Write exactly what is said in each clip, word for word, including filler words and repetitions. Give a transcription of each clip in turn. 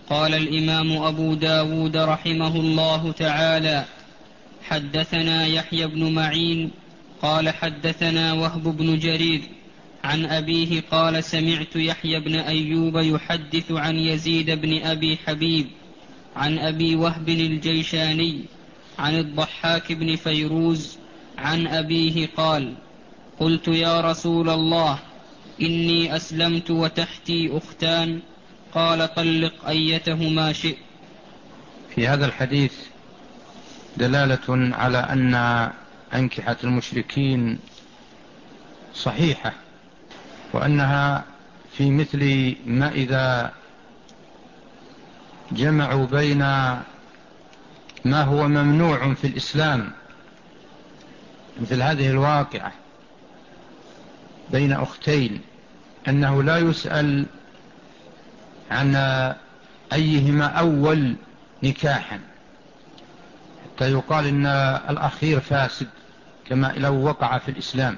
قال الإمام أبو داود رحمه الله تعالى: حدثنا يحيى بن معين قال حدثنا وهب بن جرير عن أبيه قال: سمعت يحيى بن أيوب يحدث عن يزيد بن أبي حبيب عن أبي وهب الجيشاني عن الضحاك بن فيروز عن أبيه قال: قلت يا رسول الله إني أسلمت وتحتي أختان، قال: طلق أيتهما شئت. في هذا الحديث دلالة على أن أنكحة المشركين صحيحة، وأنها في مثل ما إذا جمعوا بين ما هو ممنوع في الإسلام مثل هذه الواقعة بين أختين، أنه لا يسأل عن أيهما أول نكاحا حتى يقال إن الأخير فاسد كما لو وقع في الإسلام.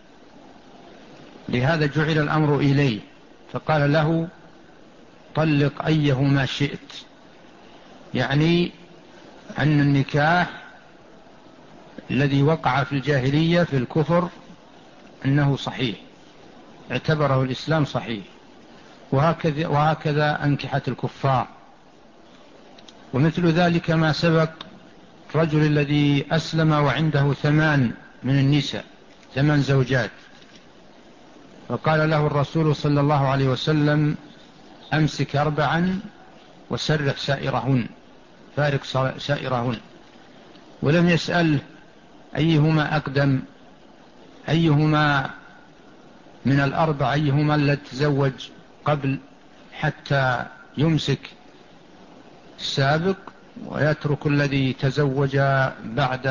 لهذا جعل الأمر إليه، فقال له: طلق أيهما شئت، يعني أن النكاح الذي وقع في الجاهلية في الكفر أنه صحيح، اعتبره الإسلام صحيح، وهكذا, وهكذا أنكحة الكفار. ومثل ذلك ما سبق الرجل الذي أسلم وعنده ثمان من النساء، ثمان زوجات، فقال له الرسول صلى الله عليه وسلم: أمسك أربعا وسرح سائرهن، فارق سائرهن، ولم يسأل أيهما أقدم، أيهما من الأربع، أيهما الذي تزوج قبل، حتى يمسك السابق ويترك الذي تزوج بعد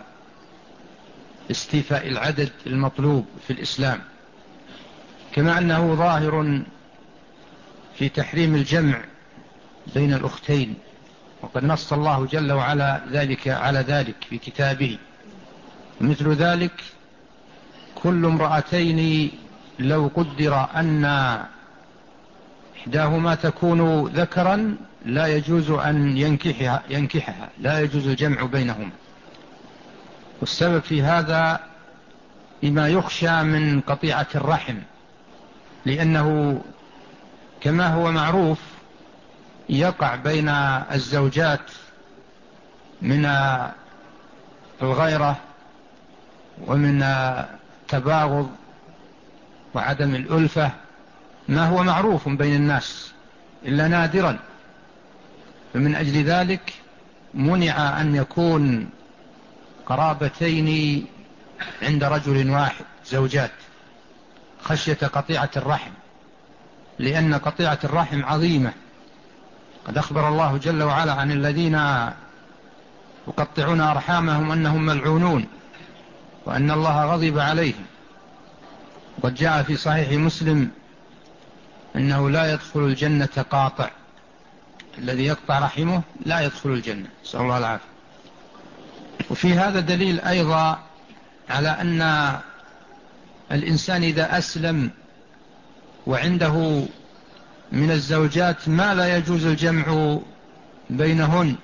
استيفاء العدد المطلوب في الإسلام. كما أنه ظاهر في تحريم الجمع بين الأختين، وقد نص الله جل وعلا ذلك على ذلك في كتابه. مثل ذلك كل امرأتين لو قدر أن إحداهما تكون ذكرا لا يجوز أن ينكحها, ينكحها لا يجوز الجمع بينهما. والسبب في هذا لما يخشى من قطيعة الرحم، لأنه كما هو معروف يقع بين الزوجات من الغيرة ومن التباغض وعدم الألفة ما هو معروف بين الناس إلا نادرا، فمن أجل ذلك منع أن يكون قرابتين عند رجل واحد زوجات خشية قطيعة الرحم، لأن قطيعة الرحم عظيمة. قد أخبر الله جل وعلا عن الذين يقطعون أرحامهم أنهم ملعونون وأن الله غضب عليهم. قد جاء في صحيح مسلم أنه لا يدخل الجنة قاطع، الذي يقطع رحمه لا يدخل الجنة، نسأل الله العافية. وفي هذا دليل أيضا على أن الإنسان إذا أسلم وعنده من الزوجات ما لا يجوز الجمع بينهن،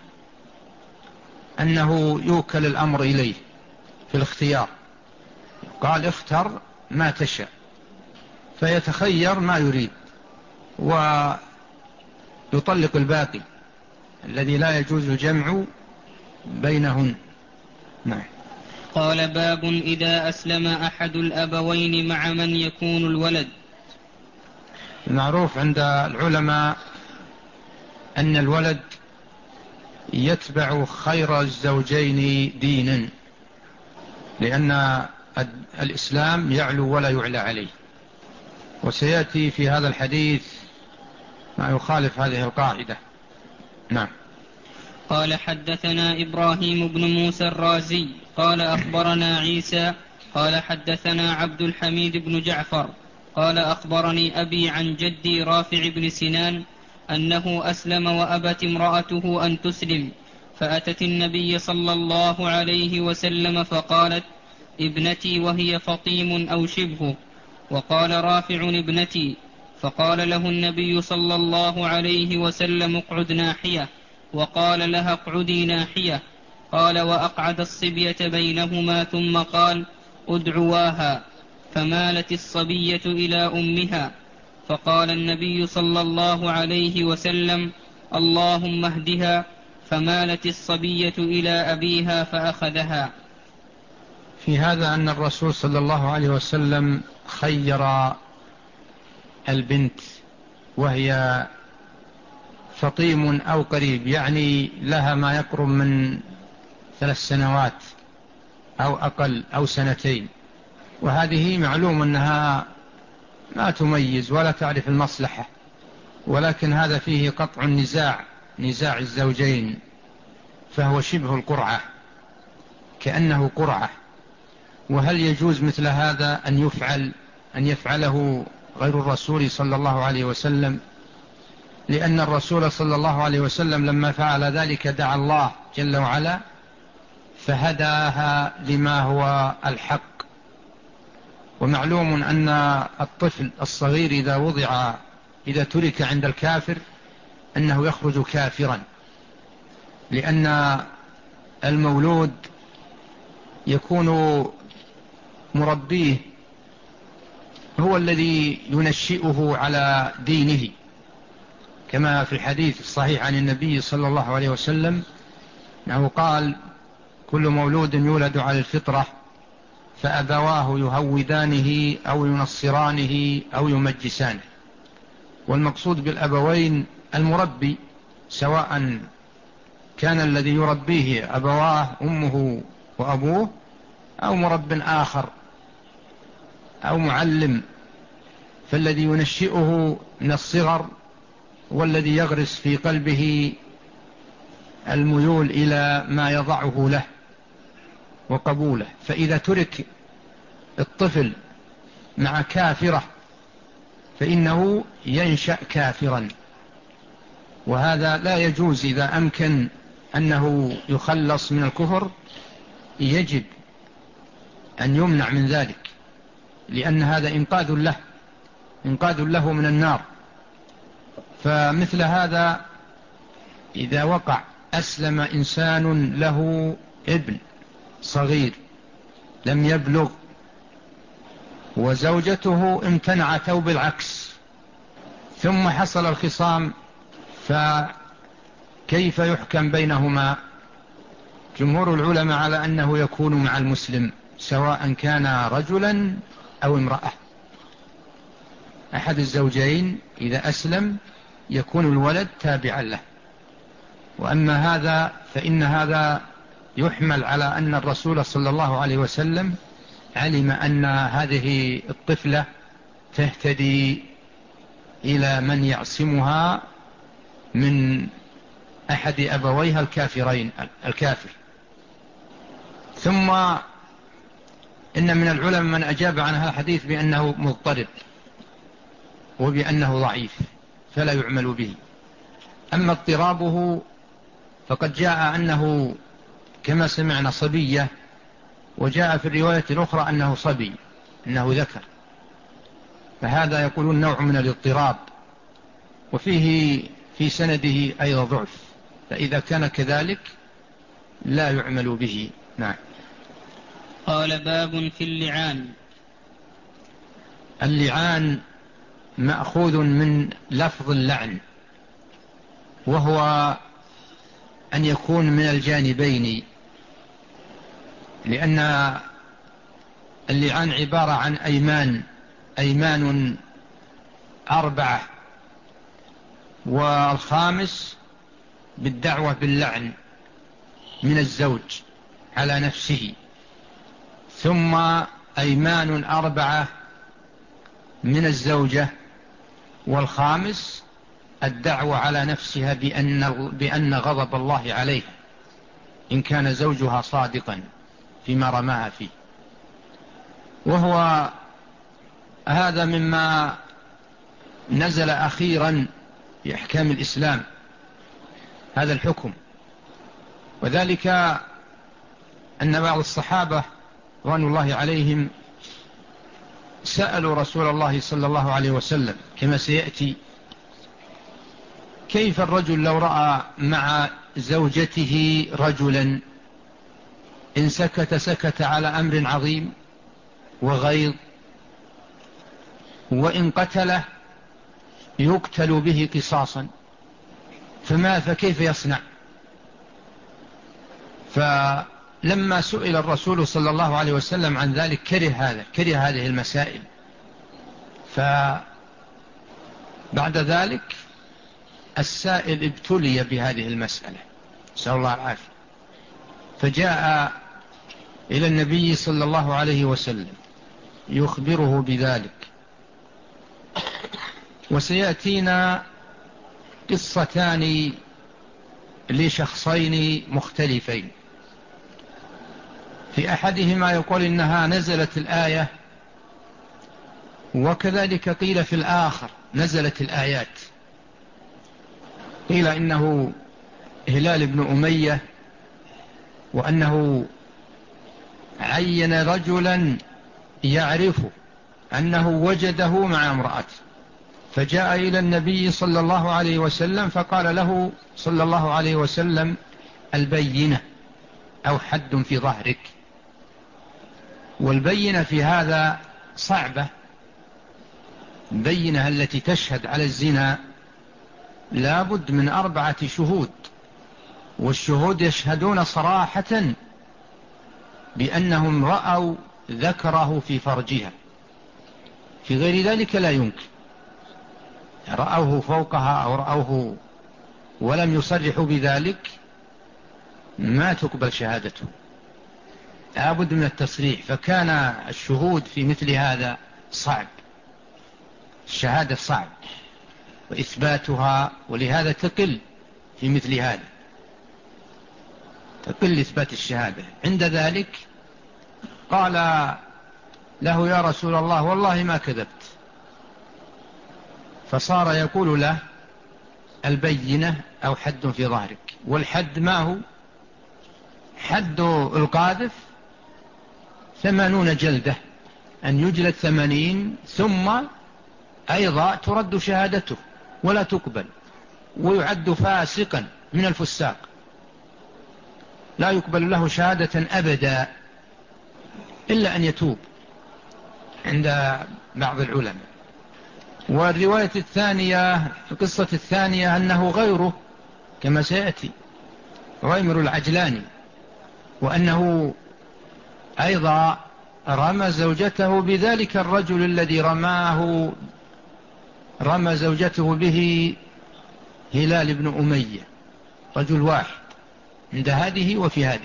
أنه يوكل الأمر إليه في الاختيار، قال: اختر ما تشاء، فيتخير ما يريد ويطلق الباقي الذي لا يجوز الجمع بينهن. نعم. قال: باب إذا أسلم أحد الأبوين مع من يكون الولد. المعروف عند العلماء أن الولد يتبع خير الزوجين دينا، لأن الإسلام يعلو ولا يعلى عليه، وسيأتي في هذا الحديث ما يخالف هذه القاعدة. نعم. قال: حدثنا إبراهيم بن موسى الرازي قال أخبرنا عيسى قال حدثنا عبد الحميد بن جعفر قال أخبرني أبي عن جدي رافع بن سنان أنه أسلم وأبت امرأته أن تسلم، فأتت النبي صلى الله عليه وسلم فقالت: ابنتي، وهي فطيم أو شبهه، وقال رافع: ابنتي، فقال له النبي صلى الله عليه وسلم اقعد ناحية، وقال لها اقعدي ناحية. قال وأقعد الصبية بينهما ثم قال ادعواها، فمالت الصبية إلى أمها. فقال النبي صلى الله عليه وسلم اللهم اهدها، فمالت الصبية إلى أبيها فأخذها. في هذا أن الرسول صلى الله عليه وسلم خير البنت وهي فطيم أو قريب، يعني لها ما يقرب من ثلاث سنوات أو أقل أو سنتين، وهذه معلوم أنها ما تميز ولا تعرف المصلحة، ولكن هذا فيه قطع النزاع، نزاع الزوجين، فهو شبه القرعة، كأنه قرعة. وهل يجوز مثل هذا أن يفعل أن يفعله غير الرسول صلى الله عليه وسلم؟ لأن الرسول صلى الله عليه وسلم لما فعل ذلك دعا الله جل وعلا فهداها لما هو الحق. ومعلوم أن الطفل الصغير إذا وضع إذا ترك عند الكافر أنه يخرج كافرا، لأن المولود يكون مربيه هو الذي ينشئه على دينه، كما في الحديث الصحيح عن النبي صلى الله عليه وسلم أنه قال كل مولود يولد على الفطرة فأبواه يهودانه أو ينصرانه أو يمجسانه. والمقصود بالأبوين المربي، سواء كان الذي يربيه أبواه أمه وأبوه أو مرب آخر أو معلم، فالذي ينشئه من الصغر والذي يغرس في قلبه الميول إلى ما يضعه له وقبوله. فإذا ترك الطفل مع كافرة فإنه ينشأ كافرا، وهذا لا يجوز. إذا أمكن أنه يخلص من الكفر يجب أن يمنع من ذلك، لأن هذا إنقاذ له إنقاذ له من النار. فمثل هذا إذا وقع أسلم إنسان له ابن صغير لم يبلغ وزوجته امتنعت أو بالعكس، ثم حصل الخصام، فكيف يحكم بينهما؟ جمهور العلماء على أنه يكون مع المسلم سواء كان رجلا أو امرأة. أحد الزوجين إذا أسلم يكون الولد تابعا له. وأما هذا فإن هذا يحمل على أن الرسول صلى الله عليه وسلم علم أن هذه الطفلة تهتدي إلى من يعصمها من أحد أبويها الكافرين الكافر. ثم إن من العلماء من أجاب عن هذا الحديث بأنه مضطرب وبأنه ضعيف فلا يعمل به. أما اضطرابه فقد جاء أنه كما سمعنا صبية، وجاء في الرواية الأخرى أنه صبي أنه ذكر، فهذا يقولون نوع من الاضطراب، وفيه في سنده أيضا ضعف، فإذا كان كذلك لا يعمل به. نعم. قال باب في اللعان. اللعان مأخوذ من لفظ اللعن، وهو أن يكون من الجانبين، لأن اللعان عبارة عن أيمان أيمان أربعة، والخامس بالدعوة باللعن من الزوج على نفسه، ثم أيمان أربعة من الزوجة، والخامس الدعوة على نفسها بأن, بأن غضب الله عليها إن كان زوجها صادقا فيما رماها فيه. وهو هذا مما نزل أخيرا في أحكام الإسلام هذا الحكم، وذلك أن بعض الصحابة رضوان الله عليهم سألوا رسول الله صلى الله عليه وسلم كما سيأتي كيف الرجل لو رأى مع زوجته رجلا إن سكت سكت على أمر عظيم وغيظ، وإن قتله يقتل به قصاصا، فما فكيف يصنع؟ فلما سئل الرسول صلى الله عليه وسلم عن ذلك كره هذا كره هذه المسائل. فبعد ذلك السائل ابتلي بهذه المسألة، نسأل الله العافية، فجاء إلى النبي صلى الله عليه وسلم يخبره بذلك. وسيأتينا قصتان لشخصين مختلفين، في أحدهما يقول إنها نزلت الآية، وكذلك قيل في الآخر نزلت الآيات. قيل إنه هلال بن أمية، وأنه عين رجلا يعرفه أنه وجده مع امرأته، فجاء إلى النبي صلى الله عليه وسلم فقال له صلى الله عليه وسلم البينة أو حد في ظهرك. والبينة في هذا صعبة، البينة التي تشهد على الزنا لابد من أربعة شهود، والشهود يشهدون صراحة بأنهم رأوا ذكره في فرجها، في غير ذلك لا يمكن، رأوه فوقها أو رأوه ولم يصرحوا بذلك ما تقبل شهادته، لابد من التصريح. فكان الشهود في مثل هذا صعب، الشهادة صعب وإثباتها، ولهذا تقل في مثل هذا، تقل إثبات الشهادة. عند ذلك قال له يا رسول الله والله ما كذبت، فصار يقول له البينة أو حد في ظهرك. والحد ما هو؟ حد القاذف ثمانون جلدة، أن يجلد ثمانين، ثم أيضا ترد شهادته ولا تقبل، ويعد فاسقا من الفساق، لا يقبل له شهادة أبدا إلا أن يتوب عند بعض العلماء. والرواية الثانية، القصة الثانية أنه غيره كما سيأتي غيمر العجلاني، وأنه أيضا رمى زوجته بذلك الرجل الذي رماه رمى زوجته به هلال بن أمية، رجل واحد عند هذه وفي هذه،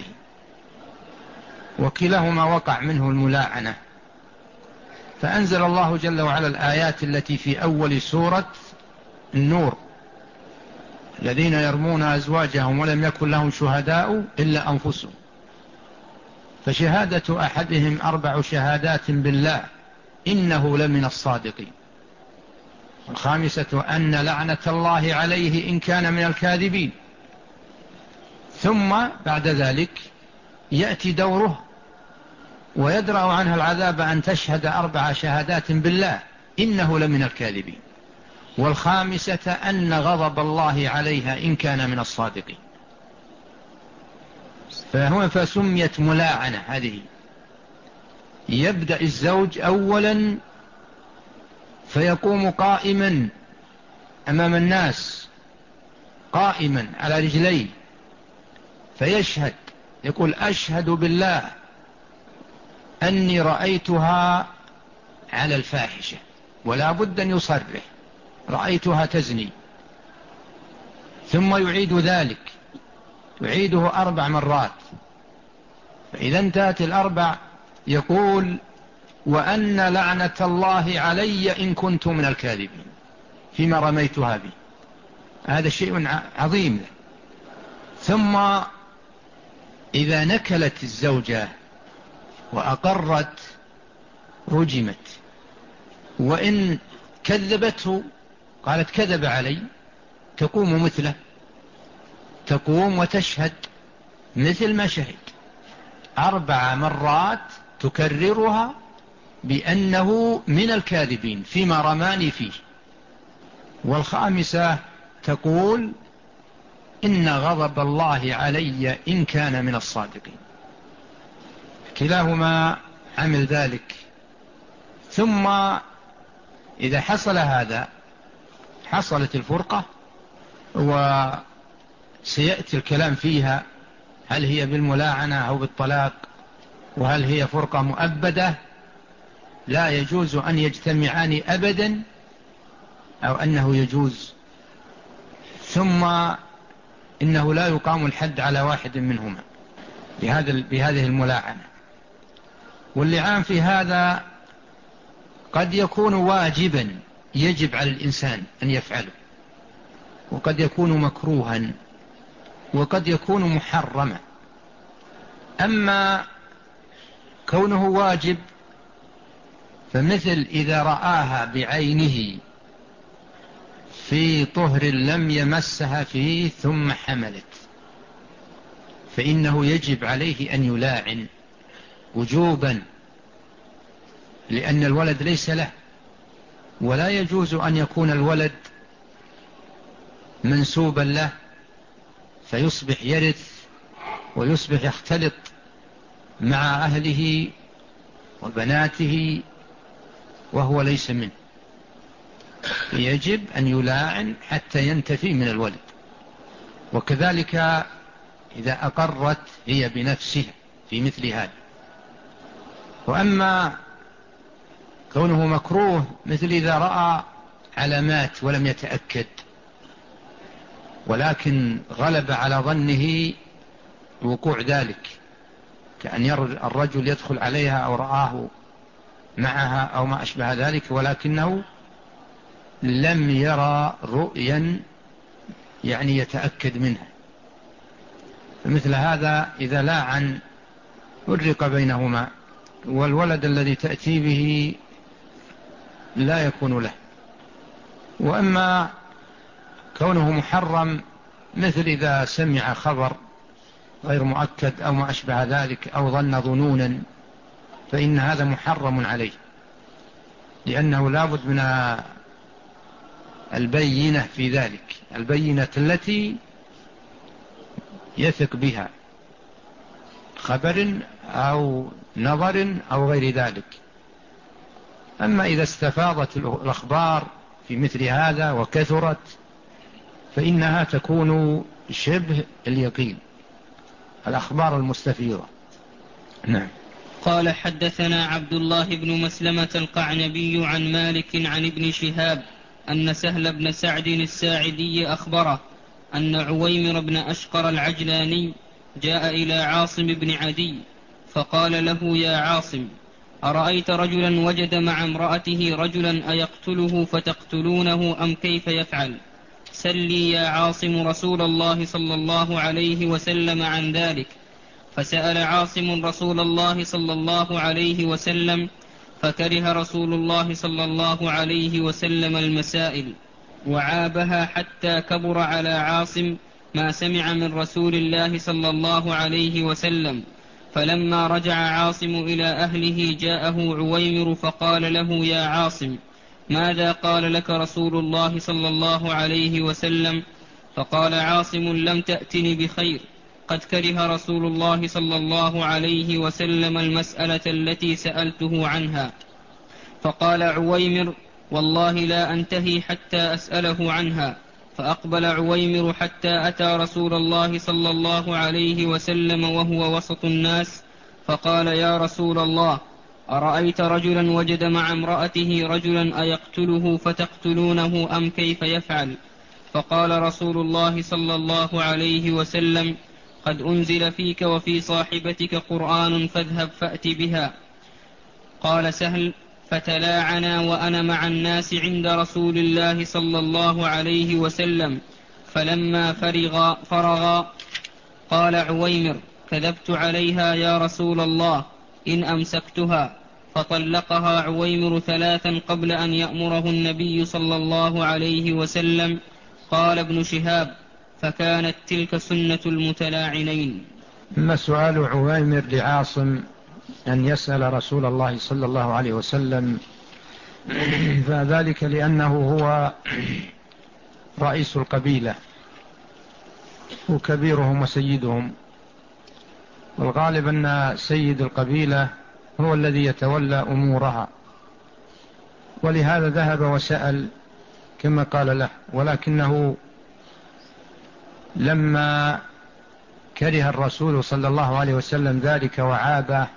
وكلاهما وقع منه الملاعنة. فأنزل الله جل وعلا الآيات التي في أول سورة النور: الذين يرمون أزواجهم ولم يكن لهم شهداء إلا أنفسهم، فشهادة أحدهم أربع شهادات بالله إنه لمن الصادقين، الخامسة أن لعنة الله عليه إن كان من الكاذبين. ثم بعد ذلك يأتي دوره ويدرأ عنها العذاب أن تشهد أربع شهادات بالله إنه لمن الكاذبين، والخامسة أن غضب الله عليها إن كان من الصادقين. فهو فسميت ملاعنة هذه. يبدأ الزوج أولا فيقوم قائما أمام الناس، قائما على رجليه، فيشهد، يقول أشهد بالله أني رأيتها على الفاحشة، ولا بد أن يصرح رأيتها تزني. ثم يعيد ذلك، يعيده أربع مرات، فإذا انتهت الأربع يقول وأن لعنة الله علي إن كنت من الكاذبين فيما رميتها به. هذا شيء عظيم. ثم إذا نكلت الزوجة وأقرت رجمت، وإن كذبته قالت كذب علي، تقوم مثله، تقوم وتشهد مثل ما شهد أربع مرات، تكررها بأنه من الكاذبين فيما رماني فيه. والخامسة تقول إن غضب الله علي إن كان من الصادقين. كلاهما عمل ذلك. ثم إذا حصل هذا حصلت الفرقة، وسيأتي الكلام فيها هل هي بالملاعنة أو بالطلاق، وهل هي فرقة مؤبدة لا يجوز أن يجتمعان أبدا أو أنه يجوز. ثم إنه لا يقام الحد على واحد منهما بهذه الملاعنة. واللعان في هذا قد يكون واجبا يجب على الإنسان أن يفعله، وقد يكون مكروها، وقد يكون محرما. أما كونه واجب فمثل إذا رآها بعينه في طهر لم يمسها فيه ثم حملت، فإنه يجب عليه أن يلاعن وجوبا، لأن الولد ليس له، ولا يجوز أن يكون الولد منسوبا له فيصبح يرث ويصبح يختلط مع أهله وبناته وهو ليس منه. يجب أن يلاعن حتى ينتفي من الولد. وكذلك إذا أقرت هي بنفسها في مثل هذا. وأما كونه مكروه مثل إذا رأى علامات ولم يتأكد، ولكن غلب على ظنه وقوع ذلك، كأن يرى الرجل يدخل عليها أو رآه معها أو ما أشبه ذلك، ولكنه لم يرى رؤيا يعني يتأكد منها، فمثل هذا إذا لاعن فرق بينهما، والولد الذي تأتي به لا يكون له. وأما كونه محرم مثل إذا سمع خبر غير مؤكد أو ما أشبه ذلك أو ظن ظنونا، فإن هذا محرم عليه، لأنه لابد من البينة في ذلك، البينة التي يثق بها، خبر أو نظر أو غير ذلك. أما إذا استفاضت الأخبار في مثل هذا وكثرت فإنها تكون شبه اليقين، الأخبار المستفيضة. نعم. قال حدثنا عبد الله بن مسلمة القعنبي عن مالك عن ابن شهاب أن سهل بن سعد الساعدي أخبره أن عويمر بن أشقر العجلاني جاء إلى عاصم بن عدي فقال له: يا عاصم، أرأيت رجلا وجد مع امرأته رجلا أيقتله فتقتلونه أم كيف يفعل؟ سلي يا عاصم رسول الله صلى الله عليه وسلم عن ذلك. فسأل عاصم رسول الله صلى الله عليه وسلم، فكره رسول الله صلى الله عليه وسلم المسائل وعابها حتى كبر على عاصم ما سمع من رسول الله صلى الله عليه وسلم. فلما رجع عاصم إلى أهله جاءه عويمر فقال له: يا عاصم، ماذا قال لك رسول الله صلى الله عليه وسلم؟ فقال عاصم: لم تأتني بخير، قد كره رسول الله صلى الله عليه وسلم المسألة التي سألته عنها. فقال عويمر: والله لا أنتهي حتى أسأله عنها. فأقبل عويمر حتى أتى رسول الله صلى الله عليه وسلم وهو وسط الناس، فقال: يا رسول الله، أرأيت رجلا وجد مع امرأته رجلا أيقتله فتقتلونه أم كيف يفعل؟ فقال رسول الله صلى الله عليه وسلم: قد أنزل فيك وفي صاحبتك قرآن فاذهب فأت بها. قال سهل: فتلاعنا وأنا مع الناس عند رسول الله صلى الله عليه وسلم، فلما فرغ, فرغ قال عويمر: كذبت عليها يا رسول الله إن أمسكتها. فطلقها عويمر ثلاثا قبل أن يأمره النبي صلى الله عليه وسلم. قال ابن شهاب: فكانت تلك سنة المتلاعنين. أما سؤال عويمر لعاصم أن يسأل رسول الله صلى الله عليه وسلم، فذلك لأنه هو رئيس القبيلة وكبيرهم وسيدهم، والغالب أن سيد القبيلة هو الذي يتولى أمورها، ولهذا ذهب وسأل كما قال له. ولكنه لما كره الرسول صلى الله عليه وسلم ذلك وعابه،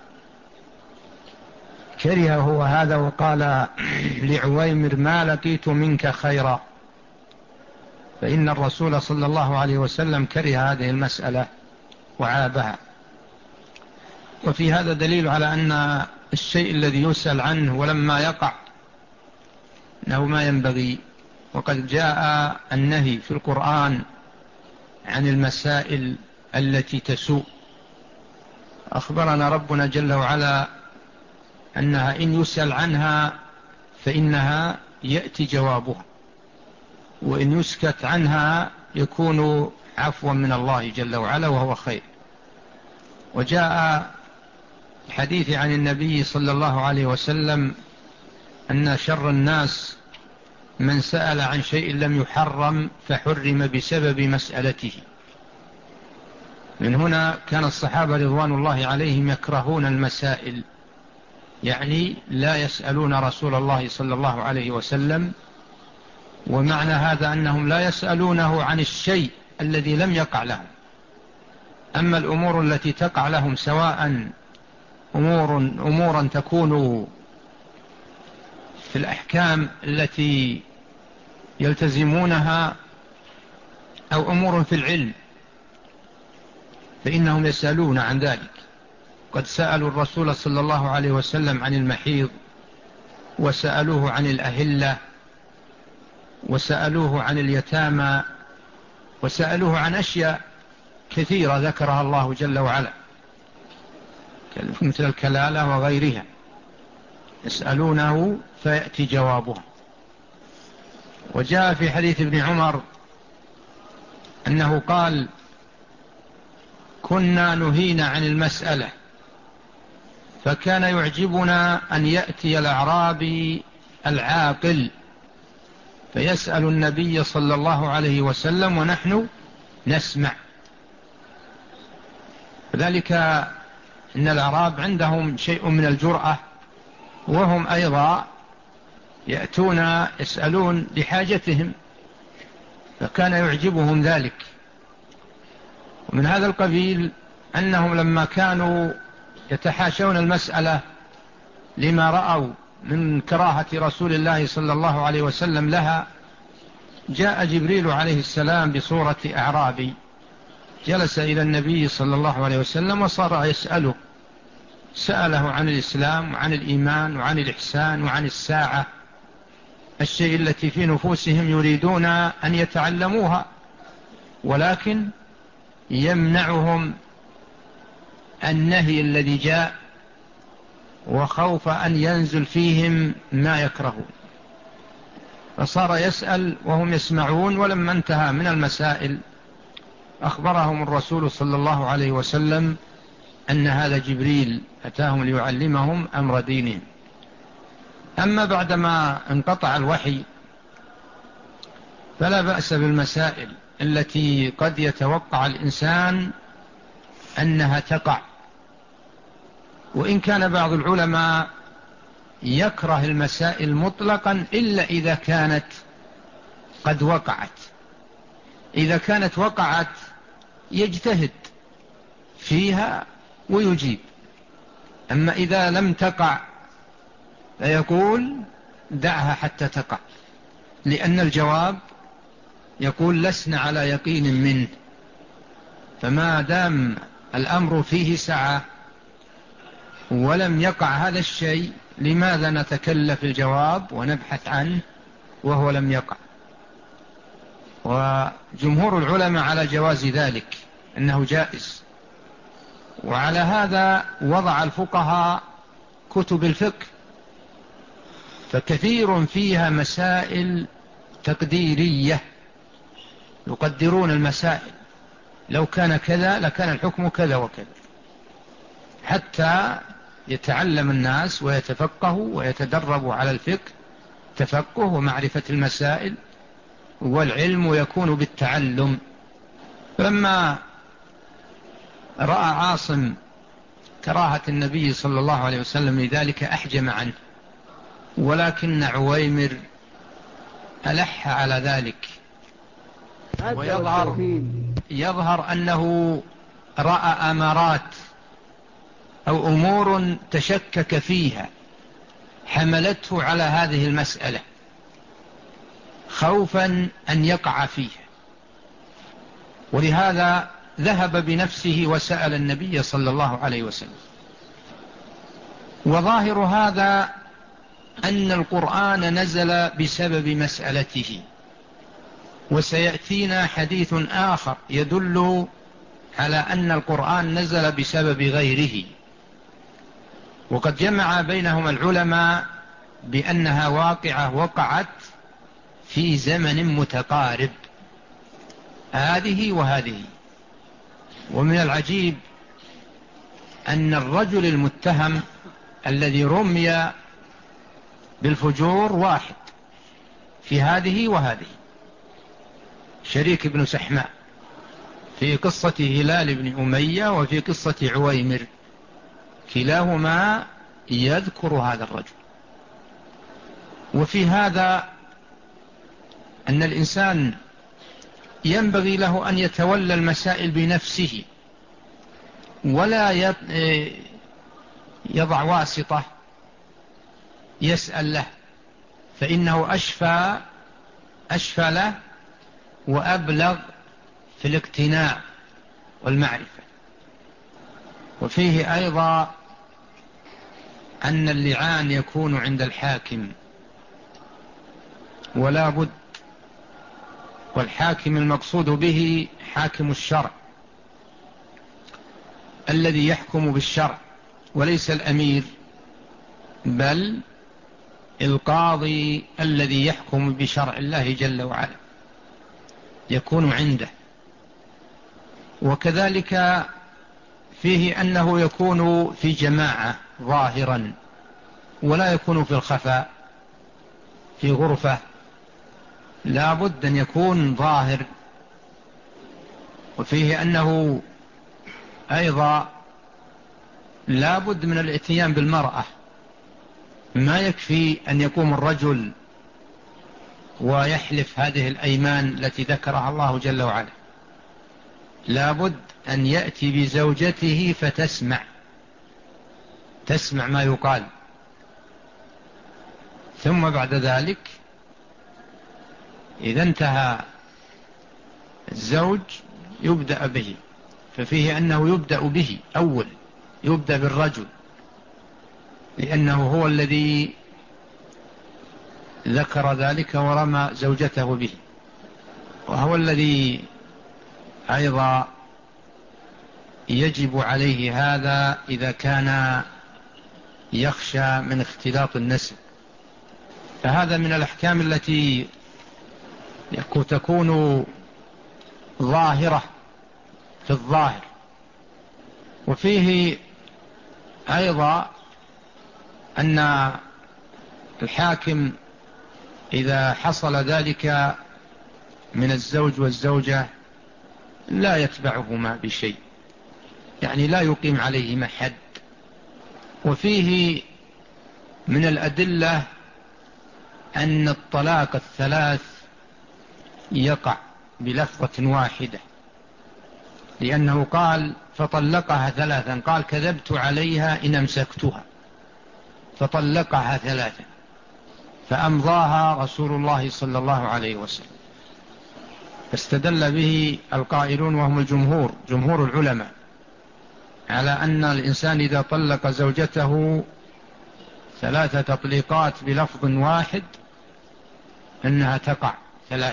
كره هو هذا وقال لعويمر: ما لقيت منك خيرا. فإن الرسول صلى الله عليه وسلم كره هذه المسألة وعابها. وفي هذا دليل على أن الشيء الذي يسأل عنه ولما يقع أنه ما ينبغي. وقد جاء النهي في القرآن عن المسائل التي تسوء. أخبرنا ربنا جل وعلا أنها إن يسأل عنها فإنها يأتي جوابها، وإن يسكت عنها يكون عفوا من الله جل وعلا وهو خير. وجاء الحديث عن النبي صلى الله عليه وسلم أن شر الناس من سأل عن شيء لم يحرم فحرم بسبب مسألته. من هنا كان الصحابة رضوان الله عليهم يكرهون المسائل، يعني لا يسألون رسول الله صلى الله عليه وسلم. ومعنى هذا أنهم لا يسألونه عن الشيء الذي لم يقع لهم. أما الأمور التي تقع لهم، سواء أمور أمورا تكون في الأحكام التي يلتزمونها أو أمور في العلم، فإنهم يسألون عن ذلك. قد سألوا الرسول صلى الله عليه وسلم عن المحيض، وسألوه عن الأهلة، وسألوه عن اليتامى، وسألوه عن أشياء كثيرة ذكرها الله جل وعلا مثل الكلالة وغيرها، يسألونه فيأتي جوابه. وجاء في حديث ابن عمر أنه قال: كنا نهينا عن المسألة، فكان يعجبنا أن يأتي الأعرابي العاقل فيسأل النبي صلى الله عليه وسلم ونحن نسمع. ذلك إن الأعراب عندهم شيء من الجرأة، وهم أيضا يأتون يسألون لحاجتهم، فكان يعجبهم ذلك. ومن هذا القبيل أنهم لما كانوا يتحاشون المسألة لما رأوا من كراهة رسول الله صلى الله عليه وسلم لها، جاء جبريل عليه السلام بصورة أعرابي، جلس إلى النبي صلى الله عليه وسلم وصار يسأله، سأله عن الإسلام وعن الإيمان وعن الإحسان وعن الساعة، الشيء التي في نفوسهم يريدون أن يتعلموها، ولكن يمنعهم النهي الذي جاء وخوف أن ينزل فيهم ما يكرهون. فصار يسأل وهم يسمعون. ولما انتهى من المسائل أخبرهم الرسول صلى الله عليه وسلم أن هذا جبريل أتاهم ليعلمهم أمر دينهم. أما بعدما انقطع الوحي فلا بأس بالمسائل التي قد يتوقع الإنسان أنها تقع، وإن كان بعض العلماء يكره المسائل مطلقا إلا إذا كانت قد وقعت. إذا كانت وقعت يجتهد فيها ويجيب، أما إذا لم تقع فيقول دعها حتى تقع، لأن الجواب يقول لسنا على يقين منه. فما دام الأمر فيه سعة ولم يقع هذا الشيء، لماذا نتكلف الجواب ونبحث عنه وهو لم يقع؟ وجمهور العلماء على جواز ذلك، أنه جائز. وعلى هذا وضع الفقهاء كتب الفقه، فكثير فيها مسائل تقديرية، يقدرون المسائل، لو كان كذا لكان الحكم كذا وكذا، حتى يتعلم الناس ويتفقهوا ويتدربوا على الفقه، تفقه ومعرفة المسائل، والعلم يكون بالتعلم. فلما رأى عاصم كراهة النبي صلى الله عليه وسلم لذلك أحجم عنه، ولكن عويمر ألح على ذلك، ويظهر يظهر أنه رأى أمارات أو أمور تشكك فيها حملته على هذه المسألة خوفا أن يقع فيها، ولهذا ذهب بنفسه وسأل النبي صلى الله عليه وسلم. وظاهر هذا أن القرآن نزل بسبب مسألته، وسيأتينا حديث آخر يدل على أن القرآن نزل بسبب غيره، وقد جمع بينهما العلماء بأنها واقعة وقعت في زمن متقارب، هذه وهذه. ومن العجيب أن الرجل المتهم الذي رمي بالفجور واحد في هذه وهذه، شريك بن سحماء في قصة هلال بن أمية وفي قصة عويمر، كلاهما يذكر هذا الرجل. وفي هذا أن الإنسان ينبغي له أن يتولى المسائل بنفسه، ولا يضع واسطة يسأل له، فإنه أشفى أشفى له وأبلغ في الاقتناع والمعرفة. وفيه أيضا أن اللعان يكون عند الحاكم ولا بد، والحاكم المقصود به حاكم الشرع الذي يحكم بالشرع، وليس الأمير، بل القاضي الذي يحكم بشرع الله جل وعلا يكون عنده. وكذلك فيه أنه يكون في جماعة ظاهرا، ولا يكون في الخفاء في غرفة، لا بد أن يكون ظاهر. وفيه أنه أيضا لا بد من الاتيان بالمرأة، ما يكفي أن يقوم الرجل ويحلف هذه الأيمان التي ذكرها الله جل وعلا، لا بد أن يأتي بزوجته فتسمع تسمع ما يقال، ثم بعد ذلك إذا انتهى الزوج يبدأ به. ففيه أنه يبدأ به أول، يبدأ بالرجل، لأنه هو الذي ذكر ذلك ورمى زوجته به، وهو الذي أيضا يجب عليه هذا إذا كان يخشى من اختلاط النسل. فهذا من الأحكام التي تكون ظاهرة في الظاهر. وفيه أيضا أن الحاكم إذا حصل ذلك من الزوج والزوجة لا يتبعهما بشيء، يعني لا يقيم عليهما حد. وفيه من الأدلة أن الطلاق الثلاث يقع بلفظة واحدة، لأنه قال فطلقها ثلاثا، قال كذبت عليها إن أمسكتها، فطلقها ثلاثا، فأمضاها رسول الله صلى الله عليه وسلم. فاستدل به القائلون وهم الجمهور جمهور العلماء على أن الإنسان إذا طلق زوجته ثلاث تطليقات بلفظ واحد أنها تقع ثلاث،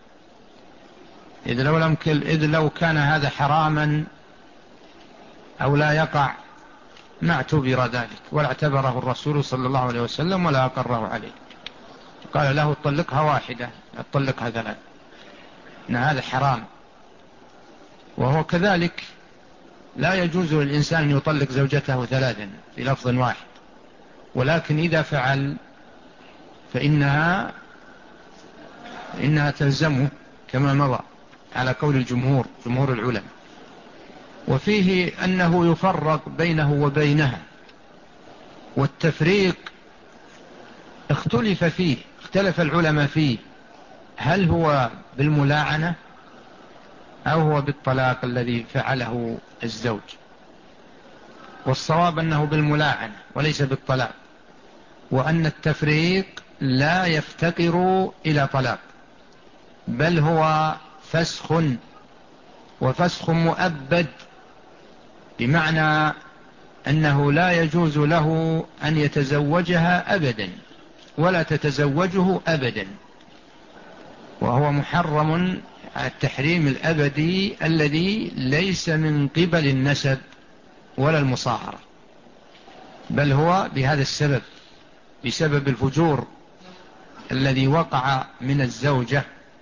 إذ لو, لم إذ لو كان هذا حراما أو لا يقع ما اعتبر ذلك، ولا اعتبره الرسول صلى الله عليه وسلم ولا أقره عليه، قال له طلقها واحدة طلقها ثلاث، إن هذا حرام. وهو كذلك لا يجوز للإنسان أن يطلق زوجته ثلاثا في لفظ واحد، ولكن إذا فعل فإنها إنها تلزمه كما مضى على قول الجمهور جمهور العلماء. وفيه أنه يفرق بينه وبينها، والتفريق اختلف فيه اختلف العلماء فيه، هل هو بالملاعنة أو هو بالطلاق الذي فعله الزوج؟ والصواب أنه بالملاعنة وليس بالطلاق، وأن التفريق لا يفتقر إلى طلاق، بل هو فسخ، وفسخ مؤبد، بمعنى أنه لا يجوز له أن يتزوجها أبدا ولا تتزوجه أبدا، وهو محرم التحريم الأبدي الذي ليس من قبل النسب ولا المصاهرة، بل هو بهذا السبب، بسبب الفجور الذي وقع من الزوجة.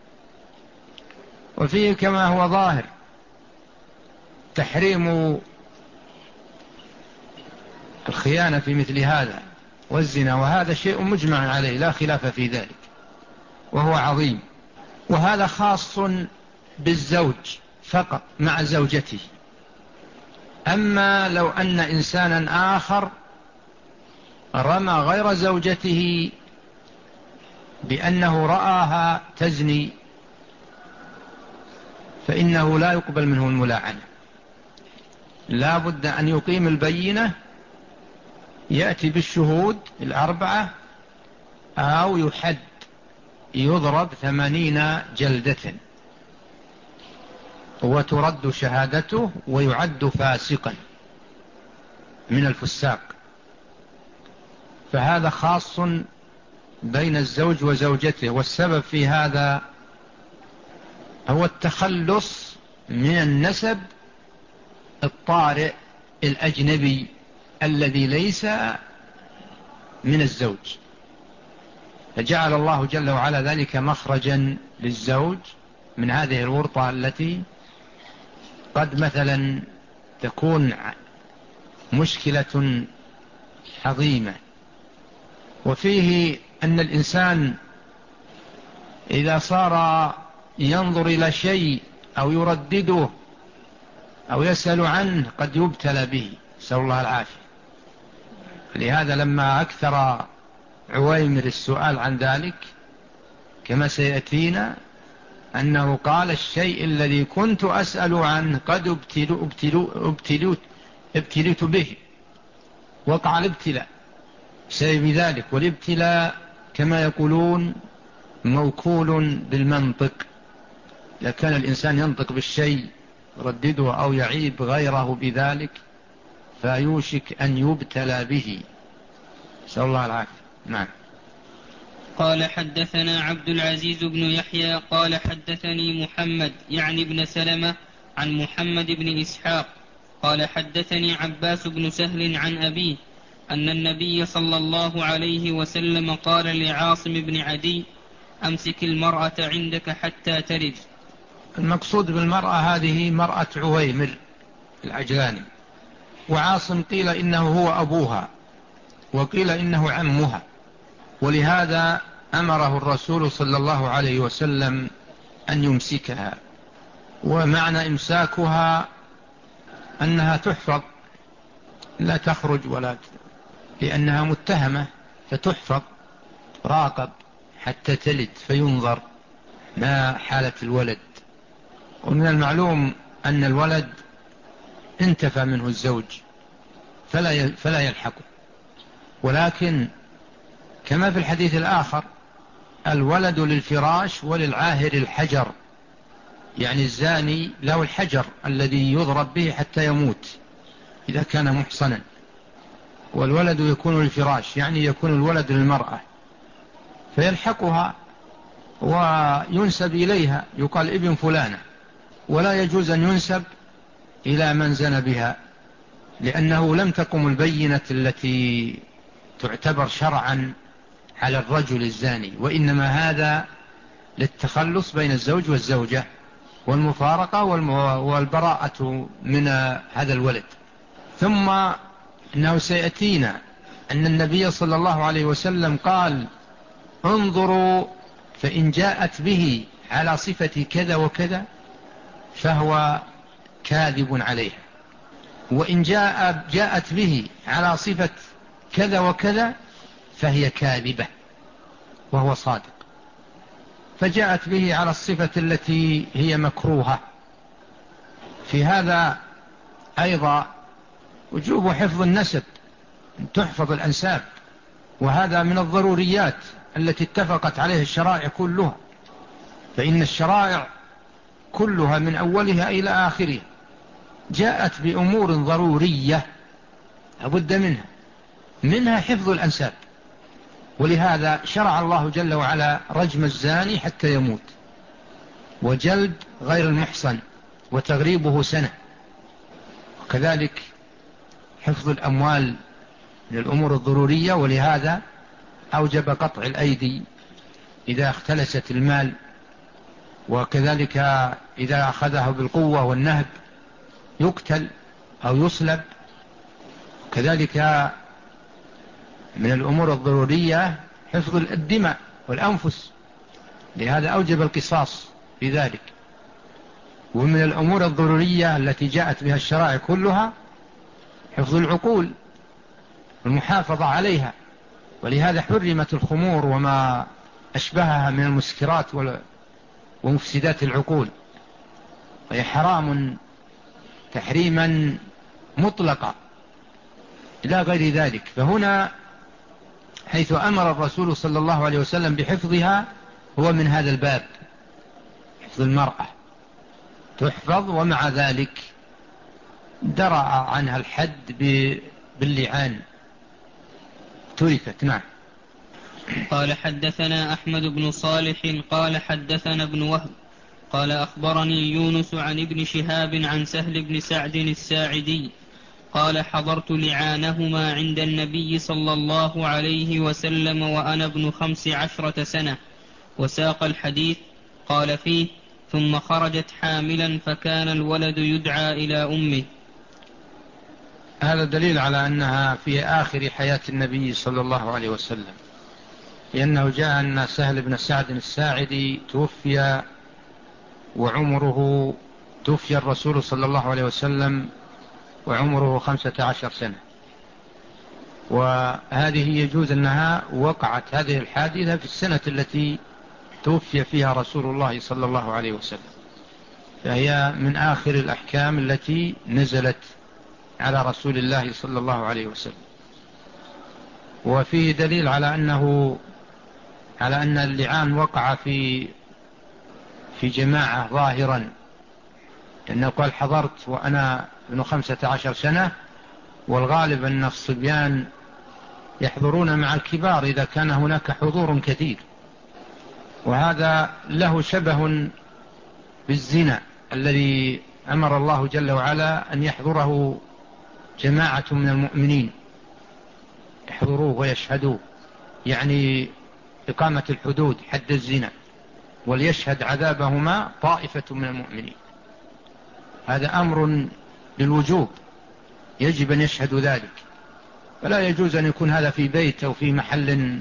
وفيه كما هو ظاهر تحريم الخيانة في مثل هذا والزنا، وهذا شيء مجمع عليه لا خلاف في ذلك، وهو عظيم. وهذا خاص بالزوج فقط مع زوجته. أما لو أن إنسانا آخر رمى غير زوجته بأنه رآها تزني فإنه لا يقبل منه الملاعنة، لا بد أن يقيم البينة، يأتي بالشهود الأربعة أو يحد يضرب ثمانين جلدة وترد شهادته ويعد فاسقا من الفساق. فهذا خاص بين الزوج وزوجته، والسبب في هذا هو التخلص من النسب الطارئ الأجنبي الذي ليس من الزوج، فجعل الله جل وعلا ذلك مخرجا للزوج من هذه الورطة التي قد مثلا تكون مشكلة عظيمة. وفيه أن الإنسان إذا صار ينظر إلى شيء أو يردده أو يسأل عنه قد يبتلى به، نسأل الله العافية. لهذا لما أكثر عويمر السؤال عن ذلك كما سيأتينا أنه قال الشيء الذي كنت أسأل عنه قد ابتلو ابتلو ابتلوت ابتليت به، وقع الابتلاء سبب ذلك. والابتلاء كما يقولون موكول بالمنطق، إذا كان الإنسان ينطق بالشيء يردده أو يعيب غيره بذلك فيوشك أن يبتلى به، نسأل الله العافية. نعم. قال حدثنا عبد العزيز بن يحيى قال حدثني محمد يعني ابن سلمة عن محمد بن إسحاق قال حدثني عباس بن سهل عن أبيه أن النبي صلى الله عليه وسلم قال لعاصم بن عدي أمسك المرأة عندك حتى تلد. المقصود بالمرأة هذه مرأة عويمر العجلاني، وعاصم قيل إنه هو أبوها وقيل إنه عمها، ولهذا أمره الرسول صلى الله عليه وسلم أن يمسكها. ومعنى إمساكها أنها تحفظ لا تخرج ولا ت... لأنها متهمة فتحفظ راقب حتى تلد فينظر ما حالة الولد. ومن المعلوم أن الولد انتفى منه الزوج فلا فلا يلحقه، ولكن كما في الحديث الآخر الولد للفراش وللعاهر الحجر، يعني الزاني له الحجر الذي يضرب به حتى يموت إذا كان محصنا، والولد يكون للفراش يعني يكون الولد للمرأة فيلحقها وينسب إليها، يقال ابن فلانة، ولا يجوز أن ينسب إلى من زنى بها لأنه لم تقم البينة التي تعتبر شرعا على الرجل الزاني، وإنما هذا للتخلص بين الزوج والزوجة والمفارقة والبراءة من هذا الولد. ثم إنه سيأتينا أن النبي صلى الله عليه وسلم قال: انظروا فإن جاءت به على صفة كذا وكذا فهو كاذب عليها، وإن جاء جاءت به على صفة كذا وكذا فهي كاذبة وهو صادق. فجاءت به على الصفة التي هي مكروهة. في هذا أيضا وجوب حفظ النسب، تحفظ الأنساب، وهذا من الضروريات التي اتفقت عليه الشرائع كلها، فإن الشرائع كلها من أولها إلى آخرها جاءت بأمور ضرورية لابد منها، منها حفظ الأنساب. ولهذا شرع الله جل وعلا رجم الزاني حتى يموت، وجلد غير المحصن، وتغريبه سنة، وكذلك حفظ الأموال من الأمور الضرورية. ولهذا أوجب قطع الأيدي إذا اختلست المال، وكذلك إذا أخذه بالقوة والنهب يقتل أو يصلب. كذلك من الأمور الضرورية حفظ الدماء والأنفس، لهذا أوجب القصاص في ذلك. ومن الأمور الضرورية التي جاءت بها الشرائع كلها حفظ العقول والمحافظة عليها، ولهذا حرمت الخمور وما أشبهها من المسكرات ومفسدات العقول، وهي حرام تحريما مطلقا إلى غير ذلك. فهنا حيث أمر الرسول صلى الله عليه وسلم بحفظها هو من هذا الباب، حفظ المرأة تحفظ، ومع ذلك درع عنها الحد باللعان، تركت. نعم. قال: حدثنا أحمد بن صالح قال حدثنا ابن وهب قال أخبرني يونس عن ابن شهاب عن سهل بن سعد الساعدي قال: حضرت لعانهما عند النبي صلى الله عليه وسلم وأنا ابن خمس عشرة سنة. وساق الحديث قال فيه: ثم خرجت حاملا فكان الولد يدعى إلى أمه. هذا دليل على أنها في آخر حياة النبي صلى الله عليه وسلم، لأنه جاء أن سهل بن سعد الساعدي توفي وعمره توفي الرسول صلى الله عليه وسلم وعمره خمسة عشر سنة. وهذه يجوز أنها وقعت هذه الحادثة في السنة التي توفي فيها رسول الله صلى الله عليه وسلم، فهي من آخر الأحكام التي نزلت على رسول الله صلى الله عليه وسلم. وفيه دليل على أنه على أن اللعان وقع في في جماعة ظاهرا، لأنه قال: حضرت وأنا ابن خمسة عشر سنة، والغالب أن الصبيان يحضرون مع الكبار إذا كان هناك حضور كثير. وهذا له شبه بالزنا الذي أمر الله جل وعلا أن يحضره جماعة من المؤمنين، يحضروه ويشهدوه، يعني إقامة الحدود حد الزنا، وليشهد عذابهما طائفة من المؤمنين. هذا أمر للوجوب، يجب أن يشهدوا ذلك، فلا يجوز أن يكون هذا في بيت أو في محل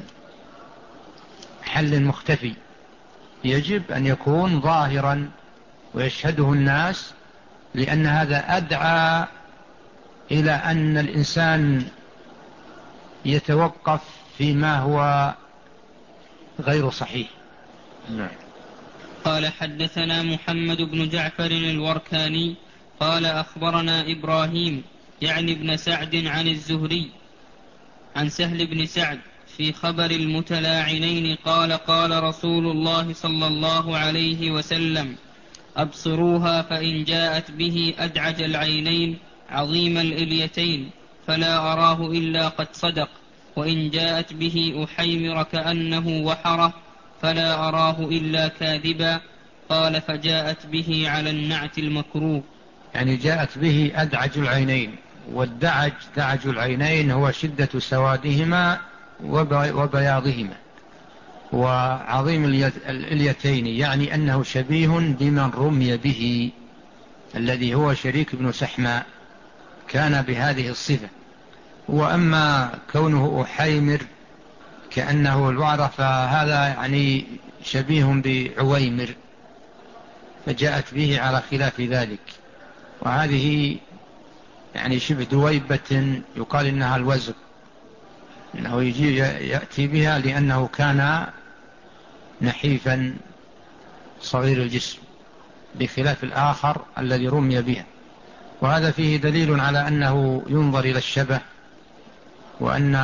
محل مختفي، يجب أن يكون ظاهرا ويشهده الناس، لأن هذا أدعى إلى أن الإنسان يتوقف فيما هو غير صحيح. نعم. قال: حدثنا محمد بن جعفر الوركاني قال أخبرنا إبراهيم يعني ابن سعد عن الزهري عن سهل بن سعد في خبر المتلاعنين قال: قال رسول الله صلى الله عليه وسلم: أبصروها فإن جاءت به أدعج العينين عظيم الإليتين فلا أراه إلا قد صدق، وإن جاءت به أحيمر كأنه وحره فلا أراه إلا كاذبا. قال: فجاءت به على النعت المكروه، يعني جاءت به أدعج العينين، والدعج دعج العينين هو شدة سوادهما وبياضهما، وعظيم اليتين، يعني أنه شبيه بمن رمي به الذي هو شريك بن سحماء، كان بهذه الصفة. وأما كونه أحيمر كأنه الوعرة فهذا يعني شبيه بعويمر، فجاءت به على خلاف ذلك. وهذه يعني شبه دويبة يقال إنها الوزغ، إنه يجي يأتي بها لأنه كان نحيفا صغير الجسم، بخلاف الآخر الذي رمي بها. وهذا فيه دليل على أنه ينظر إلى الشبه، وأن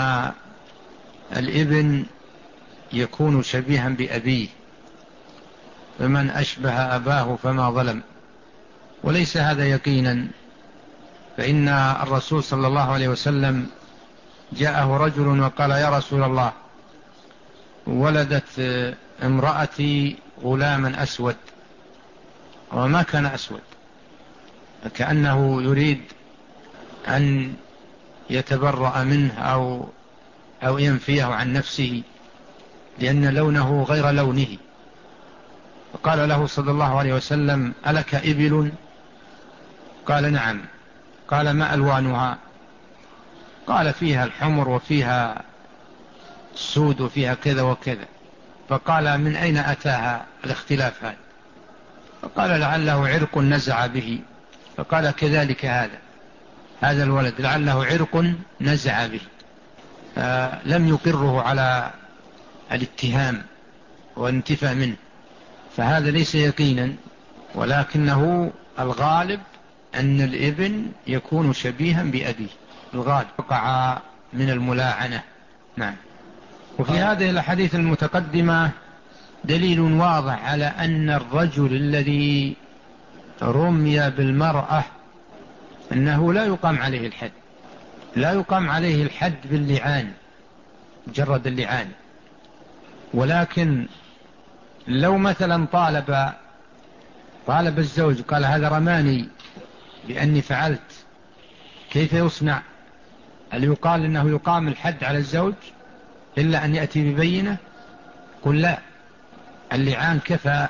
الابن يكون شبيها بأبيه، فمن أشبه أباه فما ظلم. وليس هذا يقينا، فإن الرسول صلى الله عليه وسلم جاءه رجل وقال: يا رسول الله، ولدت امرأتي غلاما أسود، وما كان أسود، كأنه يريد أن يتبرأ منه أو, أو ينفيه عن نفسه لأن لونه غير لونه. فقال له صلى الله عليه وسلم: ألك إبل؟ قال: نعم. قال: ما ألوانها؟ قال: فيها الحمر وفيها السود وفيها كذا وكذا. فقال: من أين أتاها الاختلاف هذا؟ فقال: لعله عرق نزع به. فقال: كذلك هذا هذا الولد لعله عرق نزع به. لم يقره على الاتهام والانتفاء منه، فهذا ليس يقينا، ولكنه الغالب أن الابن يكون شبيها بأبيه، الغالب وقع من الملاعنة. نعم. وفي هذه الحديث المتقدمة دليل واضح على أن الرجل الذي رمي بالمرأة أنه لا يقام عليه الحد، لا يقام عليه الحد باللعان، مجرد اللعان. ولكن لو مثلا طالب طالب الزوج قال: هذا رماني بأني فعلت، كيف يصنع؟ هل يقال إنه يقام الحد على الزوج إلا أن يأتي ببينة؟ قل لا، اللعان كفى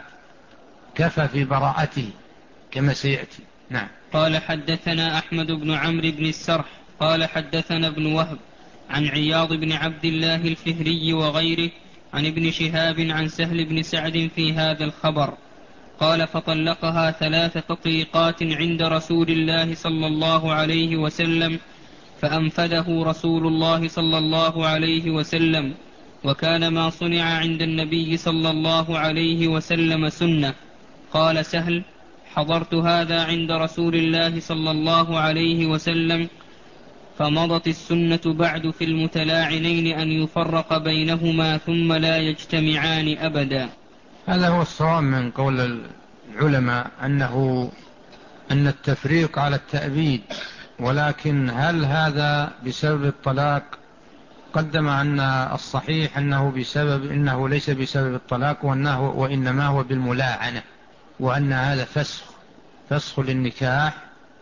كفى في براءته كما سيأتي. نعم. قال: حدثنا أحمد بن عمرو بن السرح قال: حدثنا ابن وهب عن عياض بن عبد الله الفهري وغيره عن ابن شهاب عن سهل بن سعد في هذا الخبر قال: فطلقها ثلاث تطليقات عند رسول الله صلى الله عليه وسلم، فأنفذه رسول الله صلى الله عليه وسلم، وكان ما صنع عند النبي صلى الله عليه وسلم سنة. قال سهل: حضرت هذا عند رسول الله صلى الله عليه وسلم، فمضت السنة بعد في المتلاعنين أن يفرق بينهما ثم لا يجتمعان أبدا. هذا هو الصواب من قول العلماء، أنه أن التفريق على التأبيد. ولكن هل هذا بسبب الطلاق؟ قدم أن الصحيح أنه بسبب إنه ليس بسبب الطلاق، وأنه وإنما هو بالملاعنة، وأن هذا فسخ فسخ للنكاح.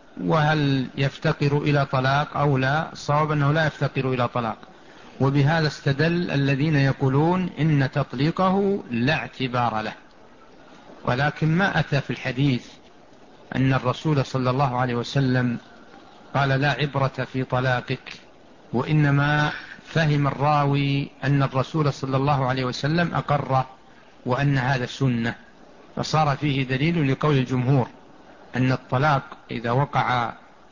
وهل يفتقر إلى طلاق أو لا؟ الصواب أنه لا يفتقر إلى طلاق. وبهذا استدل الذين يقولون إن تطليقه لا اعتبار له. ولكن ما أتى في الحديث أن الرسول صلى الله عليه وسلم قال: لا عبرة في طلاقك، وإنما فهم الراوي أن الرسول صلى الله عليه وسلم أقر وأن هذا سنة، فصار فيه دليل لقول الجمهور أن الطلاق إذا وقع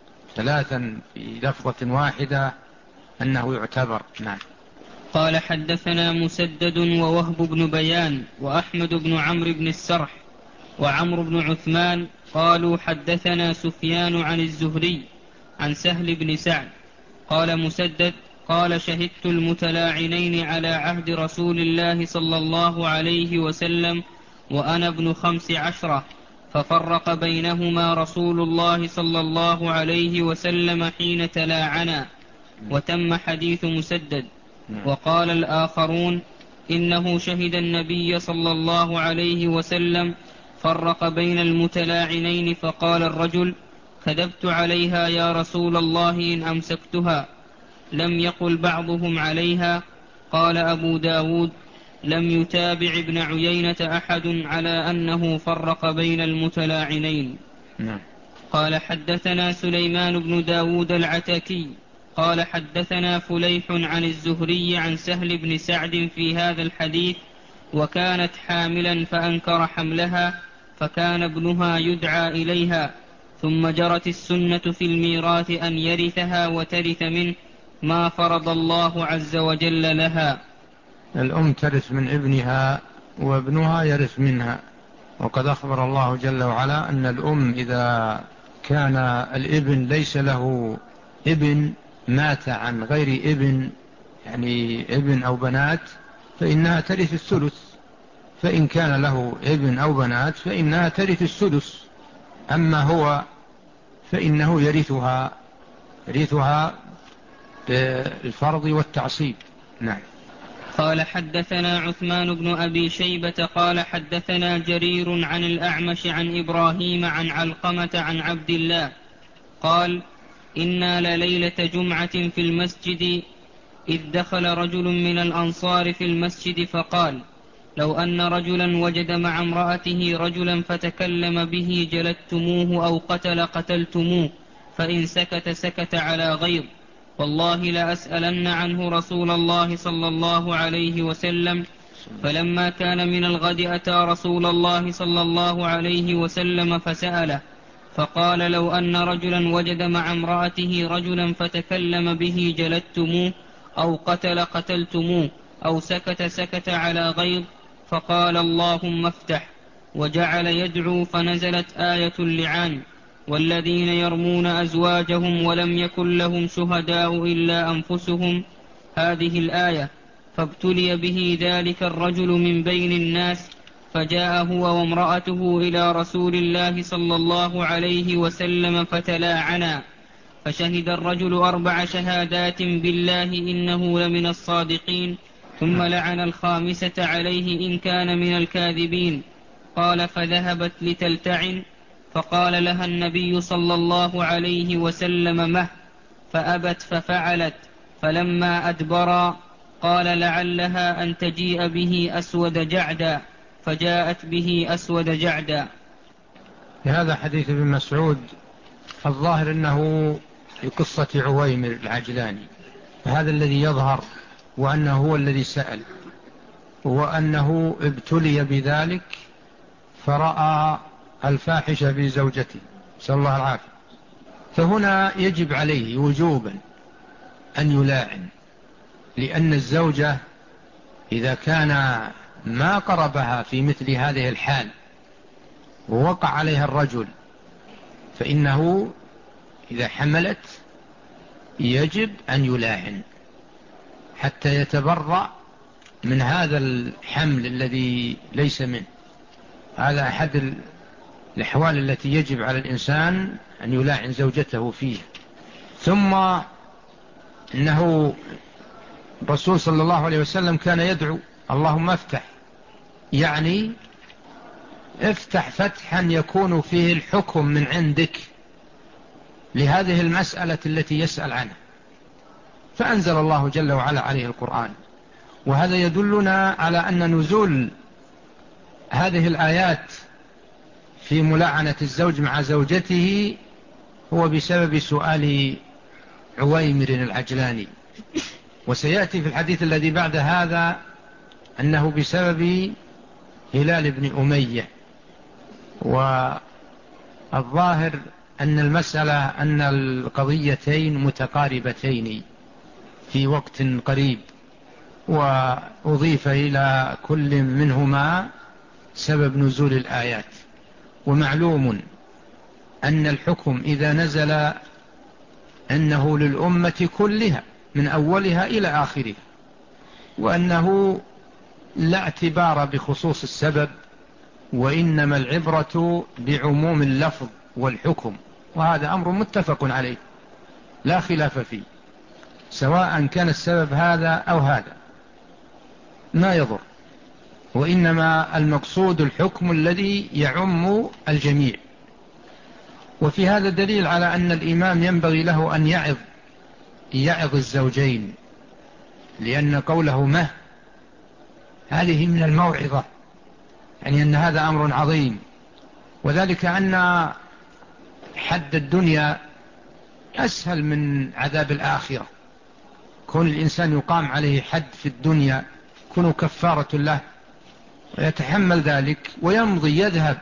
ثلاثا في لفظة واحدة أنه يعتبر. نعم. قال: حدثنا مسدد ووهب بن بيان وأحمد بن عمرو بن السرح وعمرو بن عثمان قالوا: حدثنا سفيان عن الزهري عن سهل بن سعد قال مسدد: قال: شهدت المتلاعنين على عهد رسول الله صلى الله عليه وسلم وأنا ابن خمس عشرة، ففرق بينهما رسول الله صلى الله عليه وسلم حين تلاعنا. وتم حديث مسدد. وقال الآخرون: إنه شهد النبي صلى الله عليه وسلم فرق بين المتلاعنين، فقال الرجل: كذبت عليها يا رسول الله إن أمسكتها. لم يقل بعضهم عليها. قال أبو داود: لم يتابع ابن عيينة أحد على أنه فرق بين المتلاعنين. نعم. قال حدثنا سليمان بن داود العتكي قال حدثنا فليح عن الزهري عن سهل بن سعد في هذا الحديث وكانت حاملا فأنكر حملها فكان ابنها يدعى إليها ثم جرت السنة في الميراث أن يرثها وترث منه ما فرض الله عز وجل لها. الأم ترث من ابنها وابنها يرث منها، وقد أخبر الله جل وعلا أن الأم إذا كان الابن ليس له ابن مات عن غير ابن، يعني ابن أو بنات، فإنها ترث الثلث، فإن كان له ابن أو بنات فإنها ترث السدس، أما هو فإنه يرثها يرثها بالفرض والتعصيب. نعم. قال حدثنا عثمان بن أبي شيبة قال حدثنا جرير عن الأعمش عن إبراهيم عن علقمة عن عبد الله قال إنا لليلة جمعة في المسجد إذ دخل رجل من الأنصار في المسجد فقال لو أن رجلا وجد مع امرأته رجلا فتكلم به جلدتموه أو قتل قتلتموه فإن سكت سكت على غيظ والله لأسألن عنه رسول الله صلى الله عليه وسلم. فلما كان من الغد أتى رسول الله صلى الله عليه وسلم فسأله فقال لو أن رجلا وجد مع امرأته رجلا فتكلم به جلدتموه أو قتل قتلتموه أو سكت سكت على غيظ فقال اللهم افتح وجعل يدعو فنزلت آية اللعان والذين يرمون أزواجهم ولم يكن لهم شهداء إلا أنفسهم هذه الآية فابتلي به ذلك الرجل من بين الناس فجاء هو وامرأته إلى رسول الله صلى الله عليه وسلم فتلاعنا فشهد الرجل أربع شهادات بالله إنه لمن الصادقين ثم لعن الخامسة عليه إن كان من الكاذبين. قال فذهبت لتلتعن فقال لها النبي صلى الله عليه وسلم مه فأبت ففعلت فلما أدبرا قال لعلها أن تجيء به أسود جعدا فجاءت به أسود جعدا. هذا حديث ابن مسعود الظاهر أنه في قصة عويمر العجلاني، هذا الذي يظهر وأنه هو الذي سأل وأنه ابتلي بذلك فرأى الفاحشة في زوجته نسأل الله العافية، فهنا يجب عليه وجوبا أن يلاعن، لأن الزوجة إذا كان ما قربها في مثل هذه الحال ووقع عليها الرجل فإنه إذا حملت يجب أن يلاعن حتى يتبرأ من هذا الحمل الذي ليس منه. هذا أحد الأحوال التي يجب على الإنسان أن يلاعن زوجته فيها. ثم إنه الرسول صلى الله عليه وسلم كان يدعو اللهم افتح، يعني افتح فتحا يكون فيه الحكم من عندك لهذه المسألة التي يسأل عنها، فأنزل الله جل وعلا عليه القرآن. وهذا يدلنا على أن نزول هذه الآيات في ملاعنة الزوج مع زوجته هو بسبب سؤال عويمر العجلاني، وسيأتي في الحديث الذي بعد هذا أنه بسبب هلال بن أمية. والظاهر أن المسألة أن القضيتين متقاربتين في وقت قريب، وأضيف إلى كل منهما سبب نزول الآيات. ومعلوم أن الحكم إذا نزل أنه للأمة كلها من أولها إلى آخرها، وأنه لا اعتبار بخصوص السبب، وإنما العبرة بعموم اللفظ والحكم، وهذا أمر متفق عليه لا خلاف فيه، سواء كان السبب هذا أو هذا ما يضر، وإنما المقصود الحكم الذي يعم الجميع. وفي هذا دليل على أن الإمام ينبغي له أن يعظ يعظ الزوجين، لأن قوله مه هذه من الموعظة، يعني أن هذا أمر عظيم. وذلك أن حد الدنيا أسهل من عذاب الآخرة. كون الإنسان يقام عليه حد في الدنيا كونه كفارة له ويتحمل ذلك ويمضي يذهب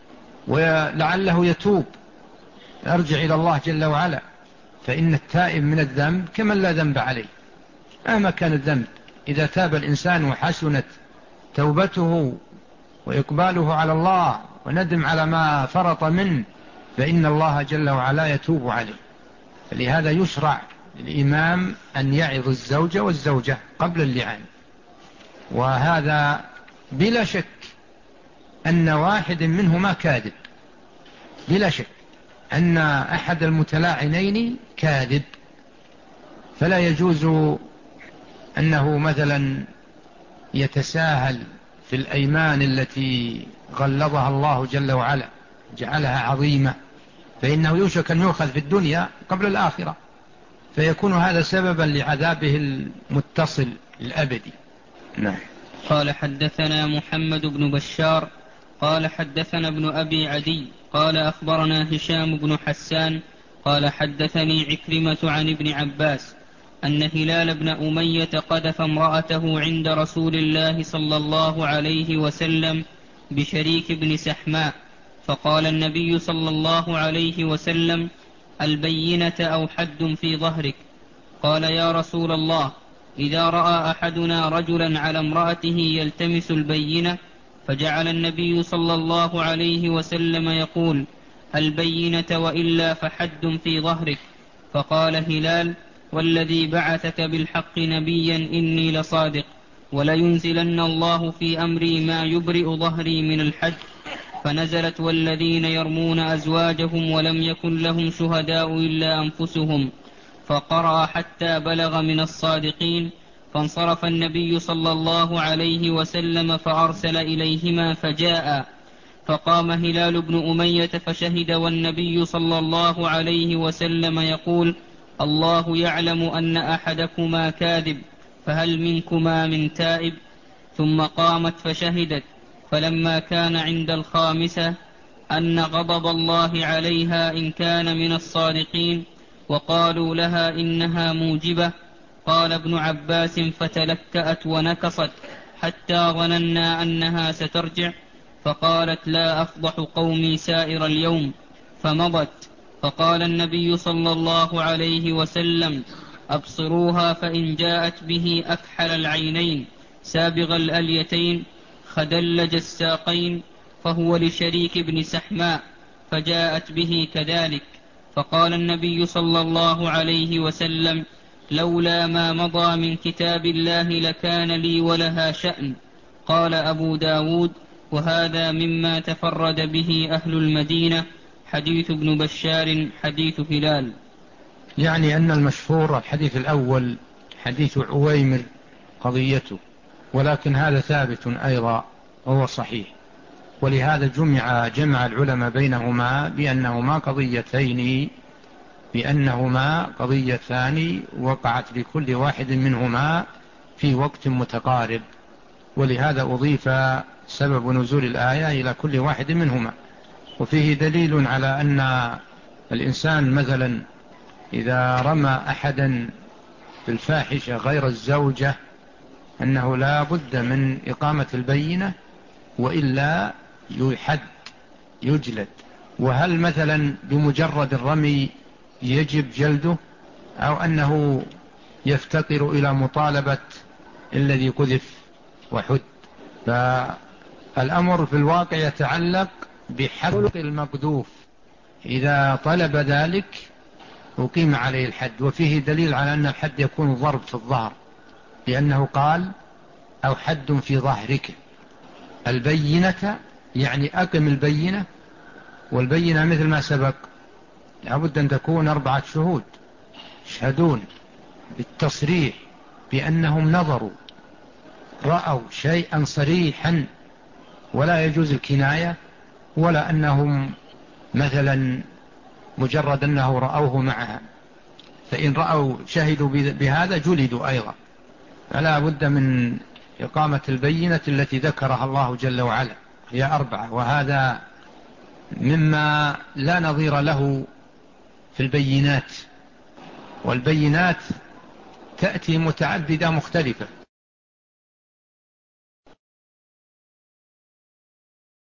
ولعله يتوب يرجع إلى الله جل وعلا، فإن التائب من الذنب كمن لا ذنب عليه مهما كان الذنب. إذا تاب الإنسان وحسنت توبته وإقباله على الله وندم على ما فرط منه فإن الله جل وعلا يتوب عليه. فلهذا يشرع للإمام أن يعظ الزوج والزوجة قبل اللعان. وهذا بلا شك أن واحد منهما كاذب، بلا شك أن أحد المتلاعنين كاذب، فلا يجوز أنه مثلا يتساهل في الأيمان التي غلظها الله جل وعلا جعلها عظيمة، فإنه يوشك أن يؤخذ في الدنيا قبل الآخرة، فيكون هذا سببا لعذابه المتصل الأبدي. نعم. قال حدثنا محمد بن بشار قال حدثنا ابن أبي عدي قال أخبرنا هشام بن حسان قال حدثني عكرمة عن ابن عباس أن هلال بن أمية قذف امرأته عند رسول الله صلى الله عليه وسلم بشريك بن سحماء، فقال النبي صلى الله عليه وسلم: البينة أو حد في ظهرك؟ قال: يا رسول الله، إذا رأى أحدنا رجلا على امرأته يلتمس البينة، فجعل النبي صلى الله عليه وسلم يقول: البينة وإلا فحد في ظهرك. فقال هلال: والذي بعثك بالحق نبيا إني لصادق، ولينزلن الله في أمري ما يبرئ ظهري من الحد. فنزلت: والذين يرمون أزواجهم ولم يكن لهم شهداء إلا أنفسهم، فقرأ حتى بلغ من الصادقين. فانصرف النبي صلى الله عليه وسلم فأرسل إليهما فجاء، فقام هلال بن أمية فشهد والنبي صلى الله عليه وسلم يقول: الله يعلم أن أحدكما كاذب، فهل منكما من تائب؟ ثم قامت فشهدت. فلما كان عند الخامسة أن غضب الله عليها إن كان من الصادقين، وقالوا لها إنها موجبة، قال ابن عباس: فتلكأت ونكصت حتى ظننا أنها سترجع، فقالت: لا أفضح قومي سائر اليوم، فمضت. فقال النبي صلى الله عليه وسلم: أبصروها، فإن جاءت به أكحل العينين سابغ الأليتين خدلج الساقين فهو لشريك بن سحماء، فجاءت به كذلك. فقال النبي صلى الله عليه وسلم: لولا ما مضى من كتاب الله لكان لي ولها شأن. قال أبو داود: وهذا مما تفرد به أهل المدينة. حديث ابن بشار حديث هلال. يعني أن المشهور الحديث الأول حديث عويمر قضيته، ولكن هذا ثابت أيضا وهو صحيح، ولهذا جمع جمع العلماء بينهما بأنهما قضيتين بأنهما قضيتان وقعت لكل واحد منهما في وقت متقارب، ولهذا أضيف سبب نزول الآية إلى كل واحد منهما. وفيه دليل على أن الإنسان مثلا إذا رمى أحدا بالفاحشة غير الزوجة أنه لا بد من إقامة البينة وإلا يحد يجلد. وهل مثلا بمجرد الرمي يجب جلده أو أنه يفتقر إلى مطالبة الذي قذف وحد؟ فالأمر في الواقع يتعلق بحق المقذوف، إذا طلب ذلك أقيم عليه الحد. وفيه دليل على أن الحد يكون ضرب في الظهر، لأنه قال: أو حد في ظهرك. البينة يعني أقم البينة، والبينة مثل ما سبق لابد أن تكون أربعة شهود يشهدون بالتصريح بأنهم نظروا رأوا شيئا صريحا، ولا يجوز الكناية ولا أنهم مثلا مجرد أنه رأوه معها، فإن رأوا شهدوا بهذا جلدوا أيضا. فلا بد من إقامة البينة التي ذكرها الله جل وعلا، هي أربعة، وهذا مما لا نظير له في البينات، والبينات تأتي متعددة مختلفة،